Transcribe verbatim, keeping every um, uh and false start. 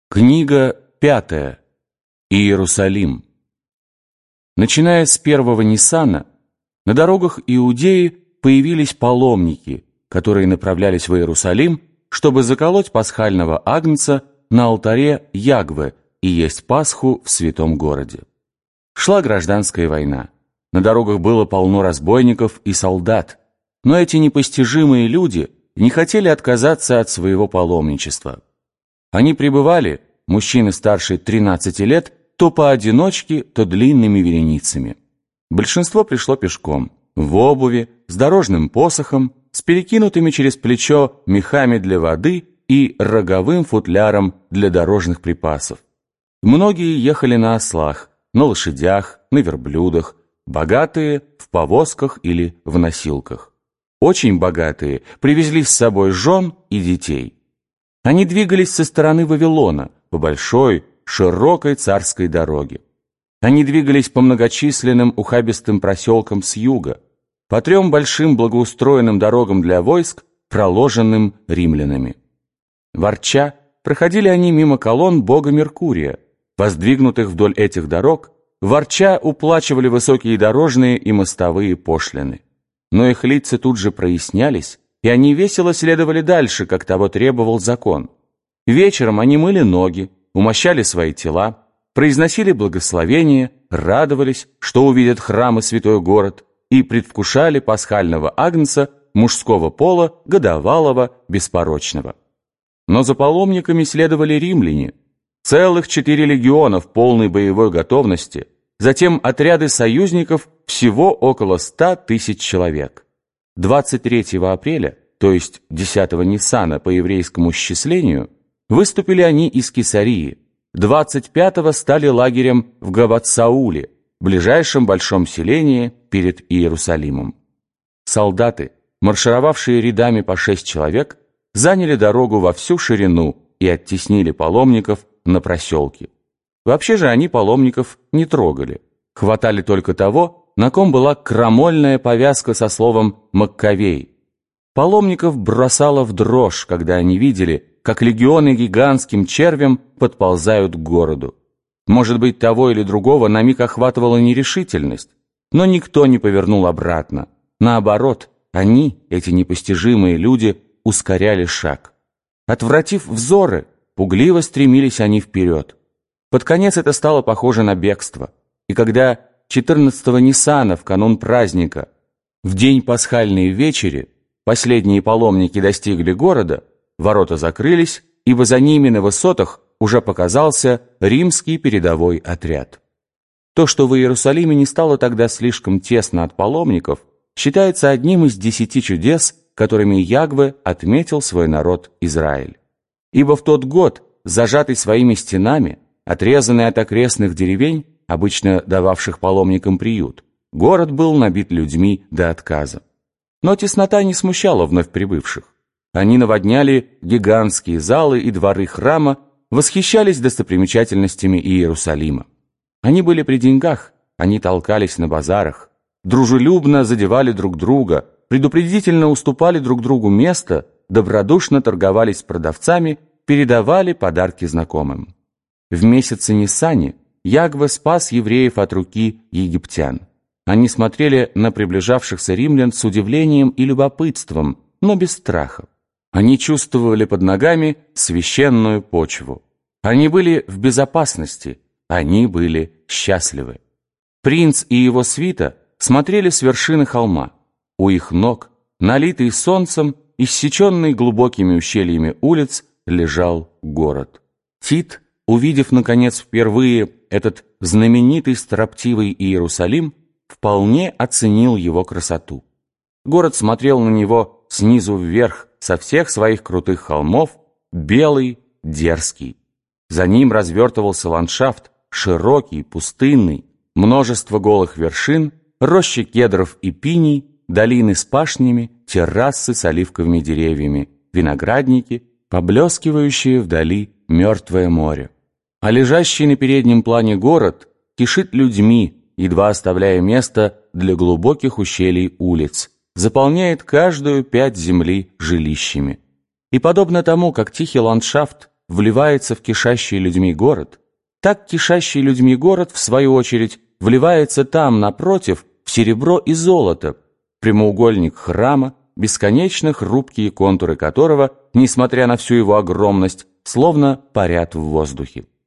Книга пятая. Иерусалим. Начиная с первого Ниссана, на дорогах Иудеи появились паломники, которые направлялись в Иерусалим, чтобы заколоть пасхального агнца на алтаре Ягве и есть Пасху в святом городе. Шла гражданская война. На дорогах было полно разбойников и солдат, но эти непостижимые люди не хотели отказаться от своего паломничества. Они пребывали, мужчины старше тринадцати лет, то поодиночке, то длинными вереницами. Большинство пришло пешком, в обуви, с дорожным посохом, с перекинутыми через плечо мехами для воды и роговым футляром для дорожных припасов. Многие ехали на ослах, на лошадях, на верблюдах, богатые – в повозках или в носилках. Очень богатые привезли с собой жен и детей. Они двигались со стороны Вавилона, по большой, широкой царской дороге. Они двигались по многочисленным ухабистым проселкам с юга, по трем большим благоустроенным дорогам для войск, проложенным римлянами. Ворча, проходили они мимо колонн бога Меркурия, воздвигнутых вдоль этих дорог, ворча уплачивали высокие дорожные и мостовые пошлины. Но их лица тут же прояснялись, и они весело следовали дальше, как того требовал закон. Вечером они мыли ноги, умощали свои тела, произносили благословения, радовались, что увидят храм и святой город, и предвкушали пасхального агнца мужского пола, годовалого, беспорочного. Но за паломниками следовали римляне, целых четыре легиона в полной боевой готовности, затем отряды союзников всего около ста тысяч человек. двадцать третьего апреля, то есть десятого Ниссана по еврейскому счислению, выступили они из Кесарии, двадцать пятого стали лагерем в Гават-Сауле, ближайшем большом селении перед Иерусалимом. Солдаты, маршировавшие рядами по шесть человек, заняли дорогу во всю ширину и оттеснили паломников на проселки. Вообще же они паломников не трогали, хватали только того, на ком была крамольная повязка со словом «Маккавей». Паломников бросало в дрожь, когда они видели, как легионы гигантским червем подползают к городу. Может быть, того или другого на миг охватывала нерешительность, но никто не повернул обратно. Наоборот, они, эти непостижимые люди, ускоряли шаг. Отвратив взоры, пугливо стремились они вперед. Под конец это стало похоже на бегство, и когда четырнадцатого Ниссана, в канун праздника, в день пасхальной вечери, последние паломники достигли города, ворота закрылись, ибо за ними на высотах уже показался римский передовой отряд. То, что в Иерусалиме не стало тогда слишком тесно от паломников, считается одним из десяти чудес, которыми Ягве отметил свой народ Израиль. Ибо в тот год, зажатый своими стенами, отрезанный от окрестных деревень, обычно дававших паломникам приют, город был набит людьми до отказа. Но теснота не смущала вновь прибывших. Они наводняли гигантские залы и дворы храма, восхищались достопримечательностями Иерусалима. Они были при деньгах, они толкались на базарах, дружелюбно задевали друг друга, предупредительно уступали друг другу место, добродушно торговались с продавцами, передавали подарки знакомым. В месяце Ниссане Ягве спас евреев от руки египтян. Они смотрели на приближавшихся римлян с удивлением и любопытством, но без страха. Они чувствовали под ногами священную почву. Они были в безопасности, они были счастливы. Принц и его свита смотрели с вершины холма. У их ног, налитый солнцем, иссеченный глубокими ущельями улиц, лежал город. Тит, увидев, наконец, впервые этот знаменитый строптивый Иерусалим, вполне оценил его красоту. Город смотрел на него снизу вверх, со всех своих крутых холмов, белый, дерзкий. За ним развертывался ландшафт, широкий, пустынный, множество голых вершин, рощи кедров и пиний, долины с пашнями, террасы с оливковыми деревьями, виноградники, поблескивающие вдали мертвое море. А лежащий на переднем плане город кишит людьми, едва оставляя место для глубоких ущелий улиц, заполняет каждую пять земли жилищами. И подобно тому, как тихий ландшафт вливается в кишащий людьми город, так кишащий людьми город, в свою очередь, вливается там, напротив, в серебро и золото, прямоугольник храма, бесконечно хрупкие контуры которого, несмотря на всю его огромность, словно парят в воздухе.